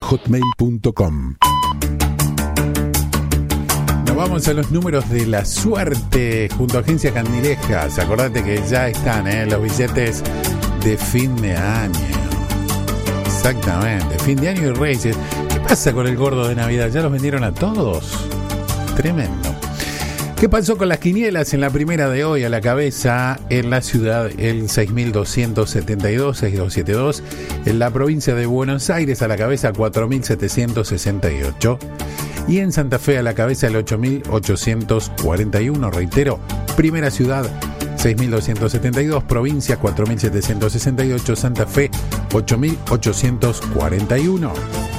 hotmail.com. Nos vamos a los números de la suerte junto a Agencia Candilejas. Acordate que ya están los billetes de fin de año. Exactamente, fin de año y Reyes. ¿Qué pasa con el gordo de Navidad? ¿Ya los vendieron a todos? Tremendo. ¿Qué pasó con las quinielas en la primera de hoy? A la cabeza en la ciudad el 6272, 6272. En la provincia de Buenos Aires a la cabeza 4768. Y en Santa Fe a la cabeza el 8841. Reitero, primera ciudad 6272, provincia 4768, Santa Fe 8841.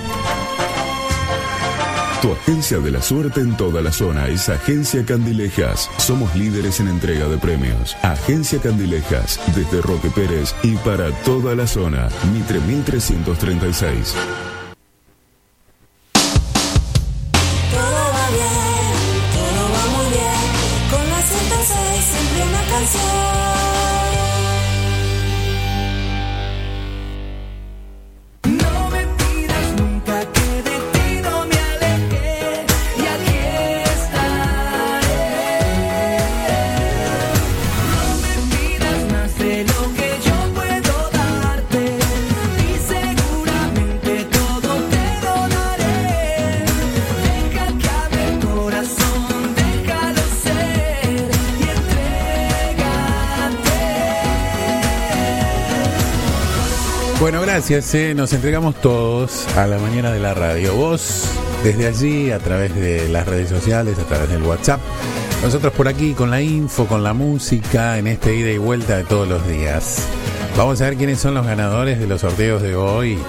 Tu agencia de la suerte en toda la zona es Agencia Candilejas. Somos líderes en entrega de premios. Agencia Candilejas, desde Roque Pérez y para toda la zona. Mitre 1336. Todo va bien, todo va muy bien. Con la 106 siempre una canción. Bueno, gracias, nos entregamos todos a la mañana de la radio. Vos, desde allí, a través de las redes sociales, a través del WhatsApp. Nosotros por aquí, con la info, con la música, en este ida y vuelta de todos los días. Vamos a ver quiénes son los ganadores de los sorteos de hoy.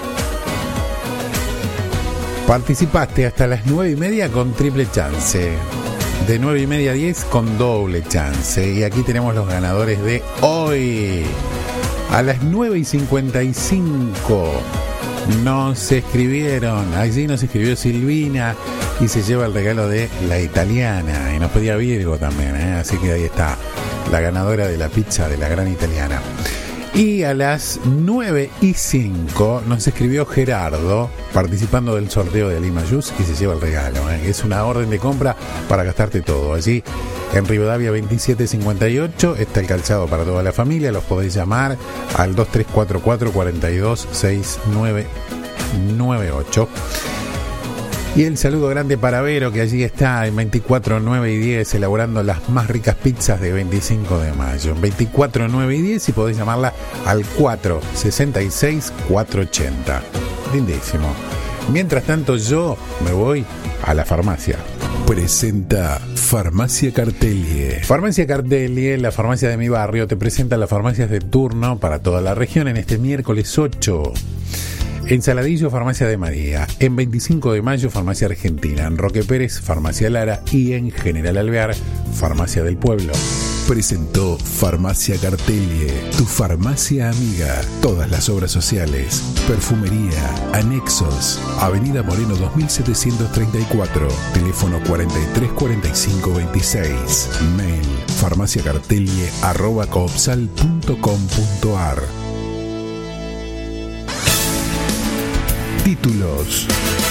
Participaste hasta las 9:30 con triple chance. De 9:30 a 10 con doble chance. Y aquí tenemos los ganadores de hoy. A las 9:55 nos escribieron, allí nos escribió Silvina y se lleva el regalo de la italiana. Y nos pedía Virgo también, así que ahí está la ganadora de la pizza de la gran italiana. Y a las 9:05 nos escribió Gerardo, participando del sorteo de Lima Juice, y se lleva el regalo. Es una orden de compra para gastarte todo. Allí en Rivadavia 2758 está el calzado para toda la familia. Los podéis llamar al 2344 426998. Y el saludo grande para Vero, que allí está en 24, 9 y 10 elaborando las más ricas pizzas de 25 de mayo. En 24, 9 y 10 y podéis llamarla al 466 480. Lindísimo. Mientras tanto yo me voy a la farmacia. Presenta Farmacia Cartelie. Farmacia Cartelie, la farmacia de mi barrio, te presenta las farmacias de turno para toda la región en este miércoles 8. En Saladillo, Farmacia de María. En 25 de mayo, Farmacia Argentina. En Roque Pérez, Farmacia Lara. Y en General Alvear, Farmacia del Pueblo. Presentó Farmacia Cartelie, tu farmacia amiga. Todas las obras sociales, perfumería, anexos. Avenida Moreno 2734. Teléfono 434526. Mail farmaciacartelie@coopsal.com.ar. Títulos.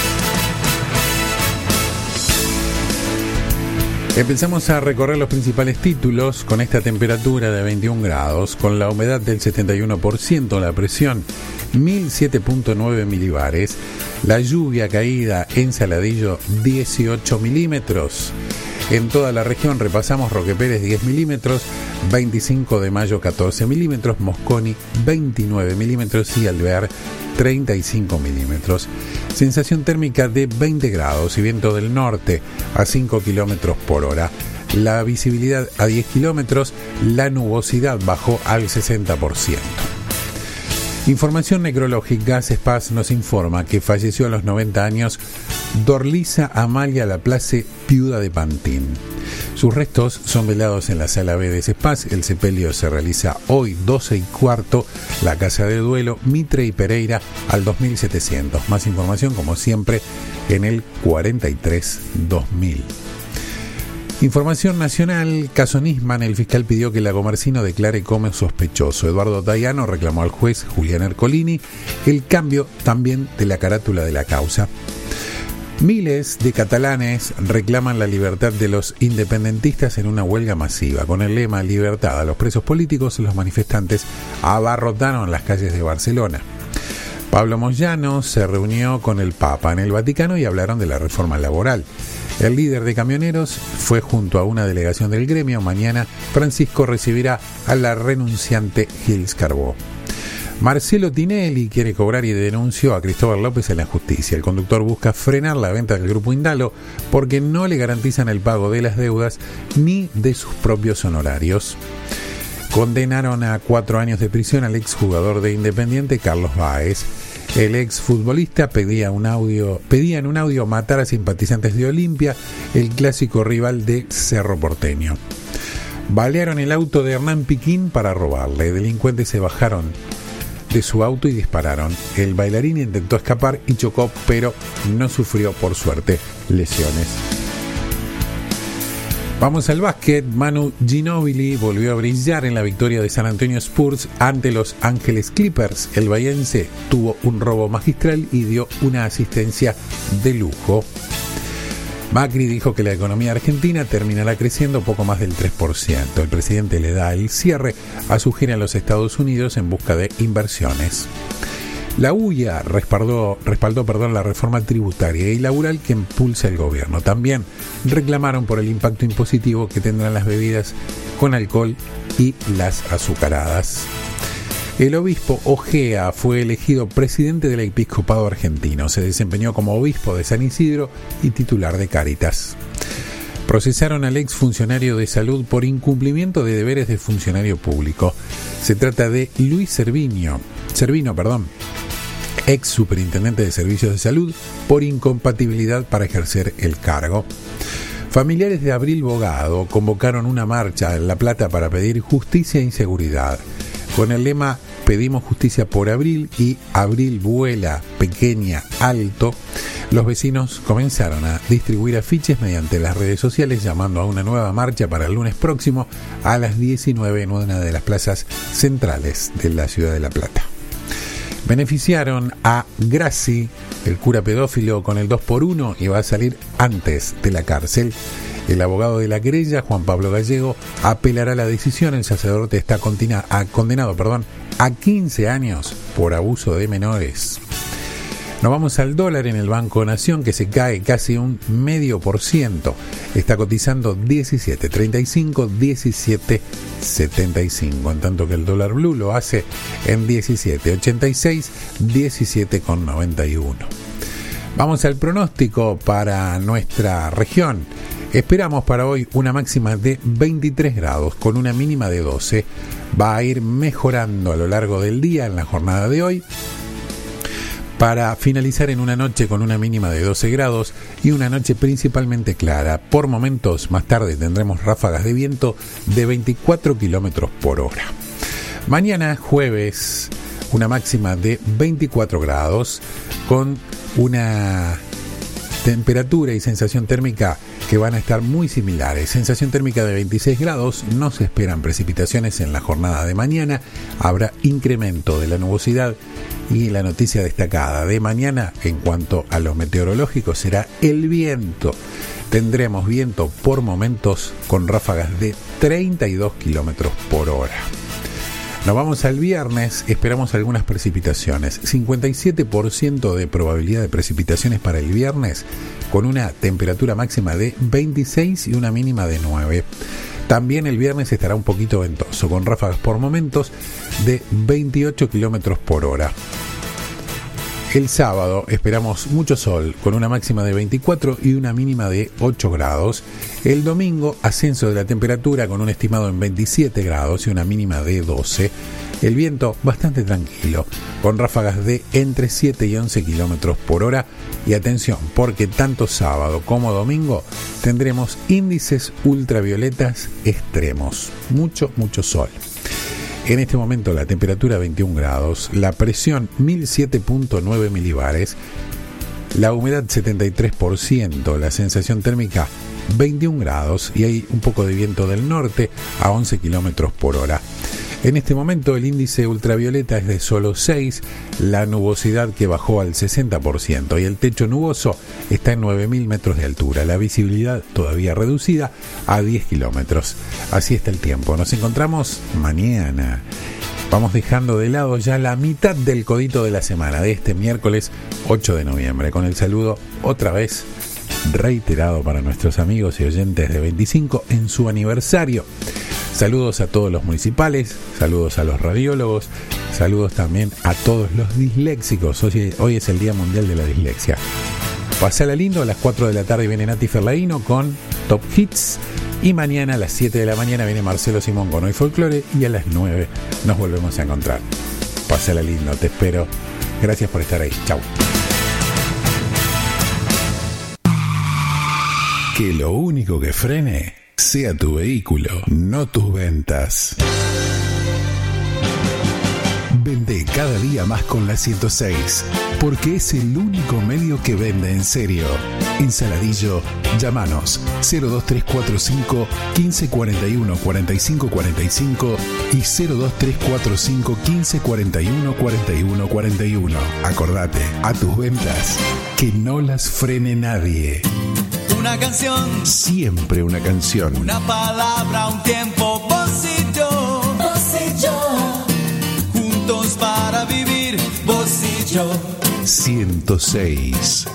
Empezamos a recorrer los principales títulos con esta temperatura de 21 grados, con la humedad del 71%, la presión 1007.9 milibares, la lluvia caída en Saladillo 18 milímetros. En toda la región repasamos: Roque Pérez 10 milímetros, 25 de mayo 14 milímetros, Mosconi 29 milímetros y Alvear 35 milímetros. Sensación térmica de 20 grados y viento del norte a 5 kilómetros por hora. La visibilidad a 10 kilómetros, la nubosidad bajó al 60%. Información necrológica. CESPAS nos informa que falleció a los 90 años Dorlisa Amalia Laplace, viuda de Pantín. Sus restos son velados en la sala B de CESPAS. El sepelio se realiza hoy 12:15, la casa de duelo Mitre y Pereira al 2700. Más información, como siempre, en el 43 2000. Información nacional, caso Nisman, el fiscal pidió que Lagomarsino declare como sospechoso. Eduardo Tayano reclamó al juez Julián Ercolini el cambio también de la carátula de la causa. Miles de catalanes reclaman la libertad de los independentistas en una huelga masiva. Con el lema "Libertad a los presos políticos", los manifestantes abarrotaron las calles de Barcelona. Pablo Moyano se reunió con el Papa en el Vaticano y hablaron de la reforma laboral. El líder de camioneros fue junto a una delegación del gremio. Mañana Francisco recibirá a la renunciante Gils Carbó. Marcelo Tinelli quiere cobrar y denunció a Cristóbal López en la justicia. El conductor busca frenar la venta del grupo Indalo porque no le garantizan el pago de las deudas ni de sus propios honorarios. Condenaron a 4 años de prisión al exjugador de Independiente Carlos Báez. El exfutbolista pedía en un audio matar a simpatizantes de Olimpia, el clásico rival de Cerro Porteño. Balearon el auto de Hernán Piquín para robarle. Delincuentes se bajaron de su auto y dispararon. El bailarín intentó escapar y chocó, pero no sufrió, por suerte, lesiones. Vamos al básquet. Manu Ginóbili volvió a brillar en la victoria de San Antonio Spurs ante Los Ángeles Clippers. El bahiense tuvo un robo magistral y dio una asistencia de lujo. Macri dijo que la economía argentina terminará creciendo poco más del 3%. El presidente le da el cierre a su gira en los Estados Unidos en busca de inversiones. La UIA respaldó la reforma tributaria y laboral que impulsa el gobierno. También reclamaron por el impacto impositivo que tendrán las bebidas con alcohol y las azucaradas. El obispo Ojea fue elegido presidente del episcopado argentino. Se desempeñó como obispo de San Isidro y titular de Cáritas. Procesaron al exfuncionario de salud por incumplimiento de deberes de funcionario público. Se trata de Luis Servino, ex superintendente de servicios de salud, por incompatibilidad para ejercer el cargo. Familiares de Abril Bogado convocaron una marcha en La Plata para pedir justicia e inseguridad. Con el lema "Pedimos justicia por Abril" y "Abril vuela, pequeña, alto", los vecinos comenzaron a distribuir afiches mediante las redes sociales llamando a una nueva marcha para el lunes próximo a las 19 en una de las plazas centrales de la ciudad de La Plata. Beneficiaron a Grassi, el cura pedófilo, con el 2x1 y va a salir antes de la cárcel. El abogado de la querella, Juan Pablo Gallego, apelará la decisión. El sacerdote está condenado a 15 años por abuso de menores. Nos vamos al dólar en el Banco Nación, que se cae casi un 0,5%. Está cotizando 17.35, 17.75, en tanto que el dólar blue lo hace en 17.86, 17.91. Vamos al pronóstico para nuestra región. Esperamos para hoy una máxima de 23 grados con una mínima de 12. Va a ir mejorando a lo largo del día en la jornada de hoy, para finalizar en una noche con una mínima de 12 grados y una noche principalmente clara. Por momentos más tarde tendremos ráfagas de viento de 24 kilómetros por hora. Mañana jueves, una máxima de 24 grados con una temperatura y sensación térmica que van a estar muy similares. Sensación térmica de 26 grados, no se esperan precipitaciones en la jornada de mañana, habrá incremento de la nubosidad y la noticia destacada de mañana en cuanto a lo meteorológico será el viento. Tendremos viento por momentos con ráfagas de 32 kilómetros por hora. Nos vamos al viernes, esperamos algunas precipitaciones, 57% de probabilidad de precipitaciones para el viernes, con una temperatura máxima de 26 y una mínima de 9. También el viernes estará un poquito ventoso, con ráfagas por momentos de 28 kilómetros por hora. El sábado esperamos mucho sol, con una máxima de 24 y una mínima de 8 grados. El domingo, ascenso de la temperatura con un estimado en 27 grados y una mínima de 12. El viento bastante tranquilo, con ráfagas de entre 7 y 11 kilómetros por hora. Y atención, porque tanto sábado como domingo tendremos índices ultravioletas extremos. Mucho sol. En este momento la temperatura 21 grados, la presión 1007.9 milibares, la humedad 73%, la sensación térmica 21 grados y hay un poco de viento del norte a 11 kilómetros por hora. En este momento el índice ultravioleta es de solo 6, la nubosidad que bajó al 60% y el techo nuboso está en 9.000 metros de altura, la visibilidad todavía reducida a 10 kilómetros. Así está el tiempo. Nos encontramos mañana. Vamos dejando de lado ya la mitad del codito de la semana de este miércoles 8 de noviembre, con el saludo otra vez reiterado para nuestros amigos y oyentes de 25 en su aniversario. Saludos a todos los municipales, saludos a los radiólogos, saludos también a todos los disléxicos. Hoy es el Día Mundial de la Dislexia. Pasala lindo, a las 4 de la tarde viene Nati Ferlaino con Top Hits y mañana a las 7 de la mañana viene Marcelo Simón con Hoy Folclore y a las 9 nos volvemos a encontrar. Pasala lindo, te espero. Gracias por estar ahí. Chau. Que lo único que frene sea tu vehículo, no tus ventas. Vende cada día más con la 106, porque es el único medio que vende en serio. En Saladillo, llámanos 02345 1541 4545 y 02345 1541 4141. Acordate, a tus ventas, que no las frene nadie. Una canción, siempre una canción. Una palabra, un tiempo, vos y yo. Vos y yo. Juntos para vivir, vos y yo. 106.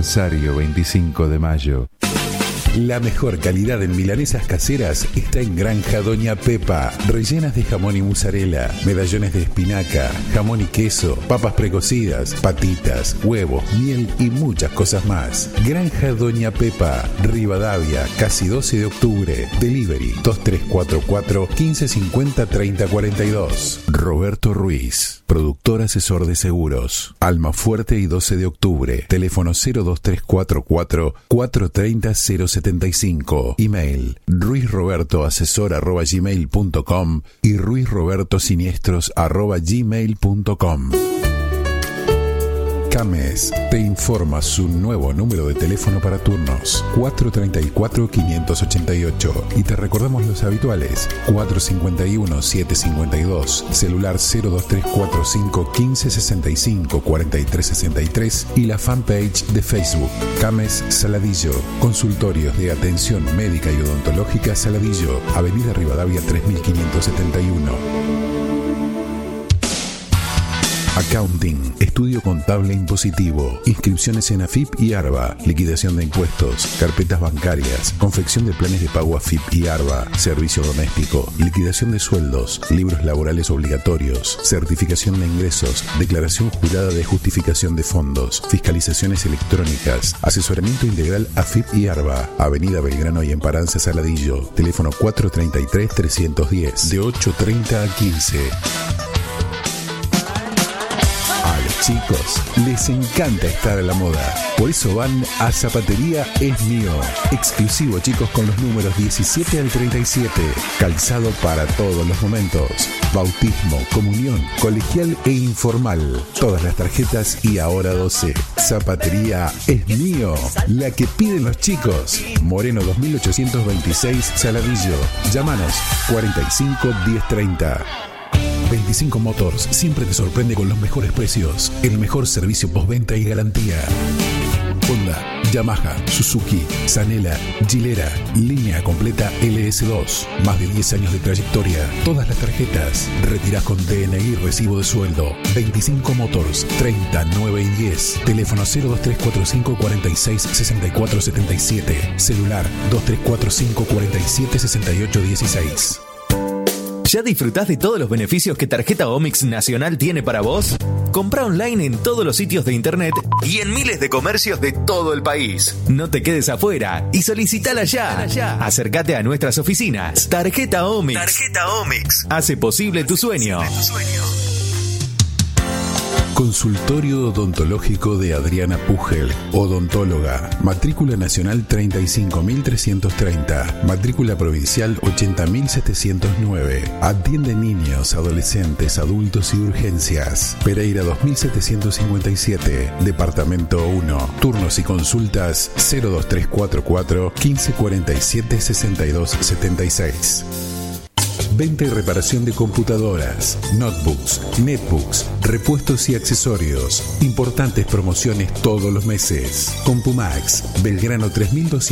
Rosario 25 de mayo. La mejor calidad en milanesas caseras está en Granja Doña Pepa. Rellenas de jamón y mozzarella, medallones de espinaca, jamón y queso, papas precocidas, patitas, huevos, miel y muchas cosas más. Granja Doña Pepa, Rivadavia, casi 12 de octubre. Delivery 2344 1550 3042. Roberto Ruiz, productor asesor de seguros. Almafuerte y 12 de octubre. Teléfono 02344 430 075. Email ruizrobertoasesor@gmail.com y ruizrobertosiniestros@gmail.com. Cames te informa su nuevo número de teléfono para turnos 434-588 y te recordamos los habituales 451-752, celular 02345 1565 4363 y la fanpage de Facebook Cames Saladillo. Consultorios de atención médica y odontológica Saladillo, Avenida Rivadavia 3571. Accounting, estudio contable impositivo, inscripciones en AFIP y ARBA, liquidación de impuestos, carpetas bancarias, confección de planes de pago AFIP y ARBA, servicio doméstico, liquidación de sueldos, libros laborales obligatorios, certificación de ingresos, declaración jurada de justificación de fondos, fiscalizaciones electrónicas, asesoramiento integral AFIP y ARBA, Avenida Belgrano y Emparanza Saladillo, teléfono 433-310, de 8:30 a 15. Chicos, les encanta estar a la moda. Por eso van a Zapatería Es Mío. Exclusivo, chicos, con los números 17 al 37. Calzado para todos los momentos. Bautismo, comunión, colegial e informal. Todas las tarjetas y ahora 12. Zapatería Es Mío. La que piden los chicos. Moreno 2826, Saladillo. Llámanos 45 1030. 25 Motors siempre te sorprende con los mejores precios, el mejor servicio postventa y garantía. Honda, Yamaha, Suzuki, Sanela, Gilera, línea completa LS2, más de 10 años de trayectoria, todas las tarjetas, retirás con DNI y recibo de sueldo. 25 Motors, 30, 9 y 10, teléfono 02345 46 64 77, celular 2345 47 68 16. ¿Ya disfrutás de todos los beneficios que Tarjeta Omix Nacional tiene para vos? Comprá online en todos los sitios de internet y en miles de comercios de todo el país. No te quedes afuera y solicitala ya. Acércate a nuestras oficinas. Tarjeta Omix. Tarjeta Omix hace posible tu sueño. Consultorio odontológico de Adriana Pugel, odontóloga, matrícula nacional 35.330, matrícula provincial 80.709. Atiende niños, adolescentes, adultos y urgencias. Pereira 2757, Departamento 1. Turnos y consultas 02344 1547 6276. Venta y reparación de computadoras, notebooks, netbooks, repuestos y accesorios. Importantes promociones todos los meses. Compumax, Belgrano 3200.